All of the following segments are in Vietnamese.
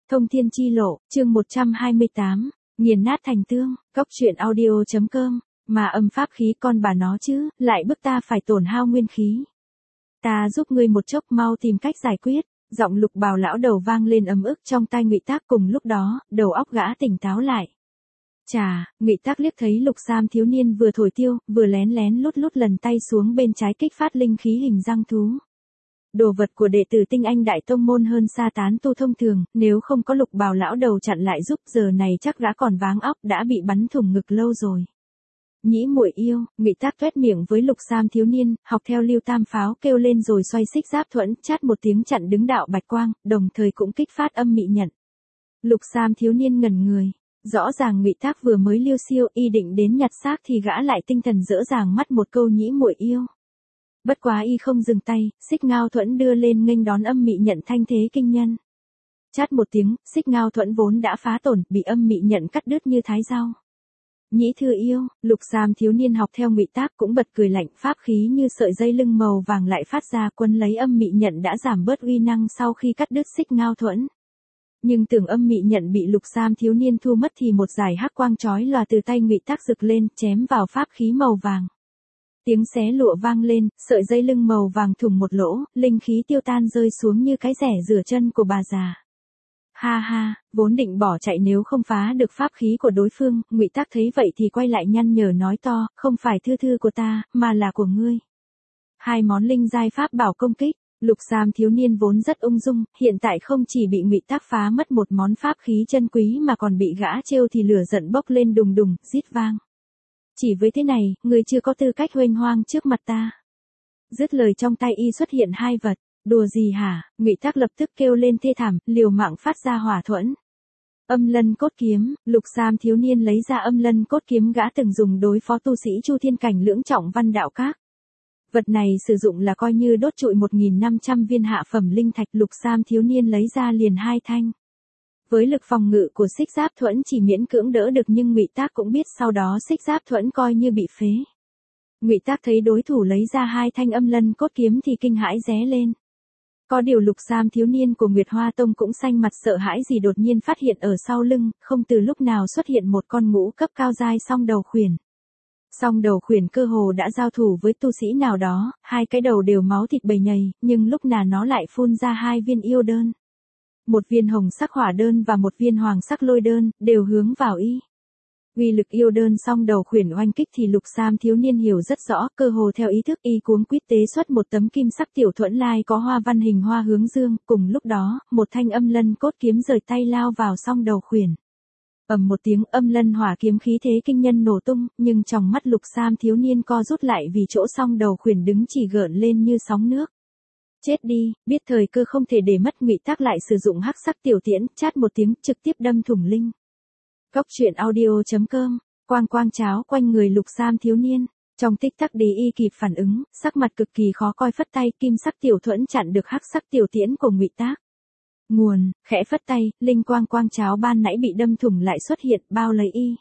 Thông thiên chi lộ, chương 128, nghiền nát thành tương, cóc truyện audio.com, mà âm pháp khí con bà nó chứ, lại bức ta phải tổn hao nguyên khí. Ta giúp ngươi một chốc, mau tìm cách giải quyết. Giọng Lục Bào lão đầu vang lên ấm ức trong tai Ngụy Tác, cùng lúc đó, đầu óc gã tỉnh táo lại. Chà, Ngụy Tác liếc thấy Lục Sam thiếu niên vừa thổi tiêu, vừa lén lén lút lút lần tay xuống bên trái kích phát linh khí hình răng thú. Đồ vật của đệ tử tinh anh đại tông môn hơn xa tán tu thông thường, nếu không có Lục Bào lão đầu chặn lại giúp, giờ này chắc gã còn váng óc, đã bị bắn thủng ngực lâu rồi. Nhĩ muội yêu, Ngụy Tác toét miệng với Lục Sam thiếu niên, học theo Lưu Tam Pháo kêu lên rồi xoay xích giáp thuẫn, chát một tiếng chặn đứng đạo bạch quang, đồng thời cũng kích phát âm mị nhận. Lục Sam thiếu niên ngẩn người, rõ ràng Ngụy Tác vừa mới liêu siêu y định đến nhặt xác thì gã lại tinh thần dỡ dàng mắt một câu nhĩ muội yêu. Bất quá y không dừng tay, xích ngao thuẫn đưa lên nghênh đón âm mị nhận thanh thế kinh nhân. Chát một tiếng, xích ngao thuẫn vốn đã phá tổn, bị âm mị nhận cắt đứt như thái rau. Nhĩ thư yêu, Lục Sam thiếu niên học theo Ngụy Tác cũng bật cười lạnh, pháp khí như sợi dây lưng màu vàng lại phát ra, quấn lấy âm mị nhận đã giảm bớt uy năng sau khi cắt đứt xích ngao thuẫn. Nhưng tưởng âm mị nhận bị Lục Sam thiếu niên thu mất thì một dải hắc quang chói lòa từ tay Ngụy Tác rực lên, chém vào pháp khí màu vàng. Tiếng xé lụa vang lên, sợi dây lưng màu vàng thủng một lỗ, linh khí tiêu tan rơi xuống như cái rẻ rửa chân của bà già. Ha ha, vốn định bỏ chạy nếu không phá được pháp khí của đối phương, Ngụy Tác thấy vậy thì quay lại nhăn nhở nói to, không phải thư thư của ta, mà là của ngươi. Hai món linh giai pháp bảo công kích, Lục Sam thiếu niên vốn rất ung dung, hiện tại không chỉ bị Ngụy Tác phá mất một món pháp khí chân quý mà còn bị gã trêu thì lửa giận bốc lên đùng đùng, rít vang. Chỉ với thế này, ngươi chưa có tư cách huênh hoang trước mặt ta. Dứt lời trong tay y xuất hiện hai vật. Đùa gì hả? Ngụy Tác lập tức kêu lên thê thảm, liều mạng phát ra hỏa thuẫn. Âm lân cốt kiếm, Lục Sam thiếu niên lấy ra âm lân cốt kiếm gã từng dùng đối phó tu sĩ Chu Thiên cảnh lưỡng trọng Văn Đạo Các. Vật này sử dụng là coi như đốt trụi 1.500 viên hạ phẩm linh thạch. Lục Sam thiếu niên lấy ra liền hai thanh. Với lực phòng ngự của xích giáp thuẫn chỉ miễn cưỡng đỡ được, nhưng Ngụy Tác cũng biết sau đó xích giáp thuẫn coi như bị phế. Ngụy Tác thấy đối thủ lấy ra hai thanh âm lân cốt kiếm thì kinh hãi ré lên. Có điều Lục Sam thiếu niên của Nguyệt Hoa Tông cũng xanh mặt sợ hãi gì đột nhiên phát hiện ở sau lưng, không từ lúc nào xuất hiện một con ngũ cấp cao giai song đầu khuyển. Song đầu khuyển cơ hồ đã giao thủ với tu sĩ nào đó, hai cái đầu đều máu thịt bầy nhầy, nhưng lúc nào nó lại phun ra hai viên yêu đơn. Một viên hồng sắc hỏa đơn và một viên hoàng sắc lôi đơn, đều hướng vào y. Uy lực yêu đơn song đầu khuyển oanh kích thì Lục Sam thiếu niên hiểu rất rõ, cơ hồ theo ý thức y cuống quýt tế xuất một tấm kim sắc tiểu thuẫn lai có hoa văn hình hoa hướng dương, cùng lúc đó, một thanh âm lân cốt kiếm rời tay lao vào song đầu khuyển. Ầm một tiếng, âm lân hỏa kiếm khí thế kinh nhân nổ tung, nhưng trong mắt Lục Sam thiếu niên co rút lại vì chỗ song đầu khuyển đứng chỉ gợn lên như sóng nước. Chết đi, biết thời cơ không thể để mất, Ngụy Tác lại sử dụng hắc sắc tiểu tiễn, chát một tiếng, trực tiếp đâm thủng linh. Cóc truyện audio.com, quang quang cháo quanh người Lục Sam thiếu niên, trong tích tắc đi y kịp phản ứng, sắc mặt cực kỳ khó coi phất tay, kim sắc tiểu thuẫn chặn được hắc sắc tiểu tiễn của Ngụy Tác. Nguồn, khẽ phất tay, linh quang quang cháo ban nãy bị đâm thủng lại xuất hiện, bao lấy y.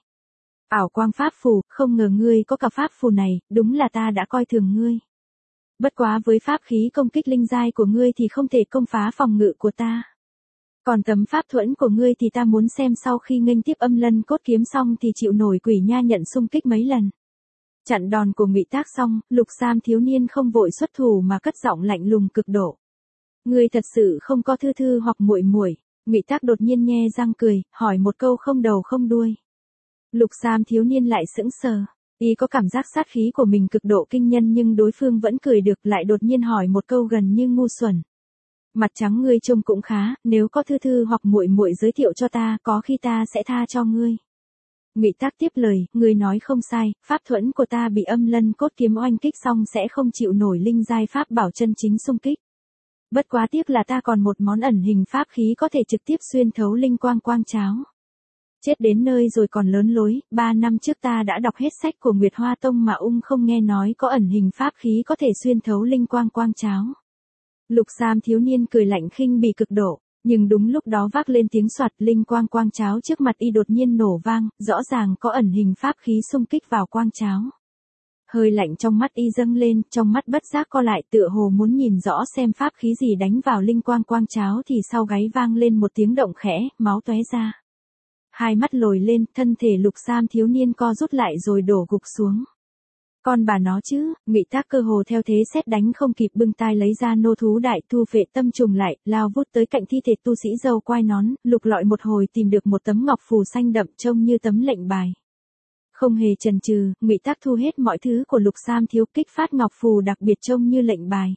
Ảo quang pháp phù, không ngờ ngươi có cả pháp phù này, đúng là ta đã coi thường ngươi. Bất quá với pháp khí công kích linh giai của ngươi thì không thể công phá phòng ngự của ta. Còn tấm pháp thuẫn của ngươi thì ta muốn xem sau khi nghênh tiếp âm lân cốt kiếm xong thì chịu nổi quỷ nha nhận xung kích mấy lần. Chặn đòn của Ngụy Tác xong, Lục Sam thiếu niên không vội xuất thủ mà cất giọng lạnh lùng cực độ. Ngươi thật sự không có thư thư hoặc muội muội? Ngụy Tác đột nhiên nhe răng cười, hỏi một câu không đầu không đuôi. Lục Sam thiếu niên lại sững sờ. Y có cảm giác sát khí của mình cực độ kinh nhân nhưng đối phương vẫn cười được, lại đột nhiên hỏi một câu gần như ngu xuẩn. Mặt trắng ngươi trông cũng khá, nếu có thư thư hoặc muội muội giới thiệu cho ta, có khi ta sẽ tha cho ngươi. Ngụy Tác tiếp lời, ngươi nói không sai, pháp thuẫn của ta bị âm lân cốt kiếm oanh kích xong sẽ không chịu nổi linh giai pháp bảo chân chính xung kích. Bất quá tiếc là ta còn một món ẩn hình pháp khí có thể trực tiếp xuyên thấu linh quang quang cháo. Chết đến nơi rồi còn lớn lối, 3 năm trước ta đã đọc hết sách của Nguyệt Hoa Tông mà không nghe nói có ẩn hình pháp khí có thể xuyên thấu linh quang quang cháo. Lục Sam thiếu niên cười lạnh khinh bỉ cực độ, nhưng đúng lúc đó vác lên tiếng soạt, linh quang quang cháo trước mặt y đột nhiên nổ vang, rõ ràng có ẩn hình pháp khí xung kích vào quang cháo. Hơi lạnh trong mắt y dâng lên, trong mắt bất giác co lại tựa hồ muốn nhìn rõ xem pháp khí gì đánh vào linh quang quang cháo thì sau gáy vang lên một tiếng động khẽ, máu tóe ra. Hai mắt lồi lên, thân thể Lục Sam thiếu niên co rút lại rồi đổ gục xuống. Con bà nó chứ, Ngụy Tác cơ hồ theo thế sét đánh không kịp bưng tai lấy ra nô thú đại thu phệ tâm trùng lại, lao vút tới cạnh thi thể tu sĩ râu quai nón, lục lọi một hồi tìm được một tấm ngọc phù xanh đậm trông như tấm lệnh bài. Không hề chần chừ, Ngụy Tác thu hết mọi thứ của Lục Sam thiếu kích phát ngọc phù đặc biệt trông như lệnh bài.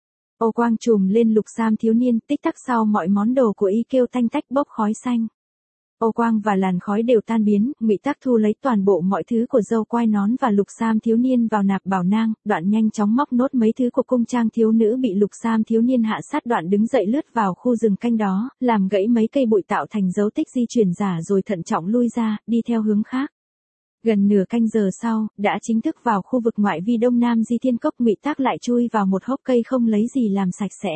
Ô quang trùm lên Lục Sam thiếu niên, tích tắc sau mọi món đồ của y kêu tanh tách bốc khói xanh. Ô quang và làn khói đều tan biến, Ngụy Tác thu lấy toàn bộ mọi thứ của dâu quai nón và Lục Sam thiếu niên vào nạp bảo nang, đoạn nhanh chóng móc nốt mấy thứ của cung trang thiếu nữ bị Lục Sam thiếu niên hạ sát, đoạn đứng dậy lướt vào khu rừng canh đó, làm gãy mấy cây bụi tạo thành dấu tích di chuyển giả rồi thận trọng lui ra, đi theo hướng khác. Gần nửa canh giờ sau, đã chính thức vào khu vực ngoại vi đông nam Di Thiên Cốc. Ngụy Tác lại chui vào một hốc cây không lấy gì làm sạch sẽ.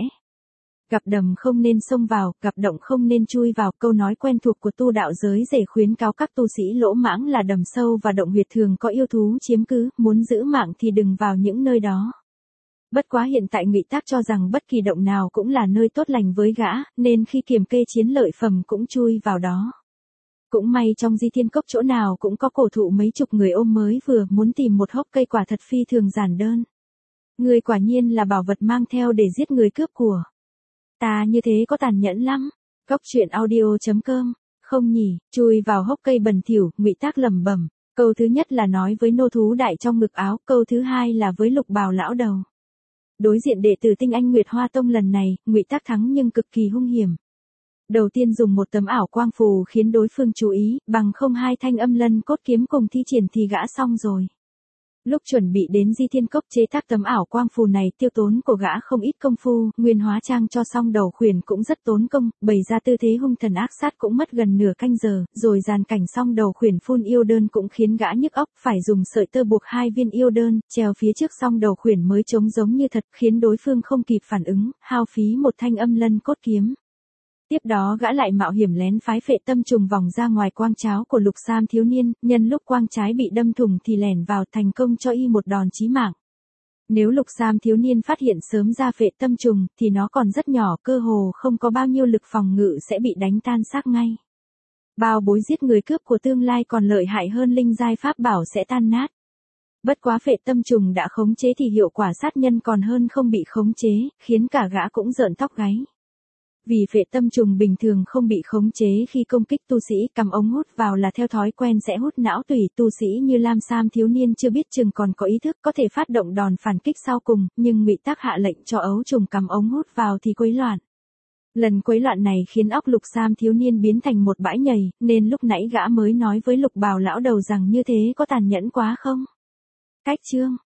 Gặp đầm không nên xông vào, gặp động không nên chui vào, câu nói quen thuộc của tu đạo giới rể khuyến cáo các tu sĩ lỗ mãng là đầm sâu và động huyệt thường có yêu thú chiếm cứ, muốn giữ mạng thì đừng vào những nơi đó. Bất quá hiện tại Ngụy Tác cho rằng bất kỳ động nào cũng là nơi tốt lành với gã, nên khi kiểm kê chiến lợi phẩm cũng chui vào đó. Cũng may trong Di Thiên Cốc chỗ nào cũng có cổ thụ mấy chục người ôm mới vừa, muốn tìm một hốc cây quả thật phi thường giản đơn. Người quả nhiên là bảo vật mang theo để giết người cướp của. Ta như thế có tàn nhẫn lắm. Cốc truyện audio.com. Không nhỉ, chui vào hốc cây bẩn thỉu, Ngụy Tác lẩm bẩm. Câu thứ nhất là nói với nô thú đại trong ngực áo, câu thứ hai là với Lục Bào lão đầu. Đối diện đệ tử tinh anh Nguyệt Hoa Tông lần này, Ngụy Tác thắng nhưng cực kỳ hung hiểm. Đầu tiên dùng một tấm ảo quang phù khiến đối phương chú ý, bằng không hai thanh âm lân cốt kiếm cùng thi triển thì gã xong rồi. Lúc chuẩn bị đến Di Thiên Cốc chế tác tấm ảo quang phù này, tiêu tốn của gã không ít công phu, nguyên hóa trang cho xong đầu khuyển cũng rất tốn công, bày ra tư thế hung thần ác sát cũng mất gần nửa canh giờ, rồi dàn cảnh xong đầu khuyển phun yêu đơn cũng khiến gã nhức óc, phải dùng sợi tơ buộc 2 viên yêu đơn, treo phía trước xong đầu khuyển mới trông giống như thật, khiến đối phương không kịp phản ứng, hao phí một thanh âm lân cốt kiếm. Tiếp đó gã lại mạo hiểm lén phái phệ tâm trùng vòng ra ngoài quang cháo của Lục Sam thiếu niên, nhân lúc quang trái bị đâm thủng thì lẻn vào thành công cho y một đòn chí mạng. Nếu Lục Sam thiếu niên phát hiện sớm ra phệ tâm trùng thì nó còn rất nhỏ, cơ hồ không có bao nhiêu lực phòng ngự sẽ bị đánh tan xác ngay. Bao bối giết người cướp của tương lai còn lợi hại hơn linh giai pháp bảo sẽ tan nát. Bất quá phệ tâm trùng đã khống chế thì hiệu quả sát nhân còn hơn không bị khống chế, khiến cả gã cũng rợn tóc gáy. Vì phệ tâm trùng bình thường không bị khống chế khi công kích tu sĩ, cầm ống hút vào là theo thói quen sẽ hút não tủy, tu sĩ như Lam Sam thiếu niên chưa biết chừng còn có ý thức có thể phát động đòn phản kích sau cùng, nhưng Ngụy Tác hạ lệnh cho ấu trùng cầm ống hút vào thì quấy loạn. Lần quấy loạn này khiến óc Lục Sam thiếu niên biến thành một bãi nhầy, nên lúc nãy gã mới nói với Lục Bào lão đầu rằng như thế có tàn nhẫn quá không? Cách chương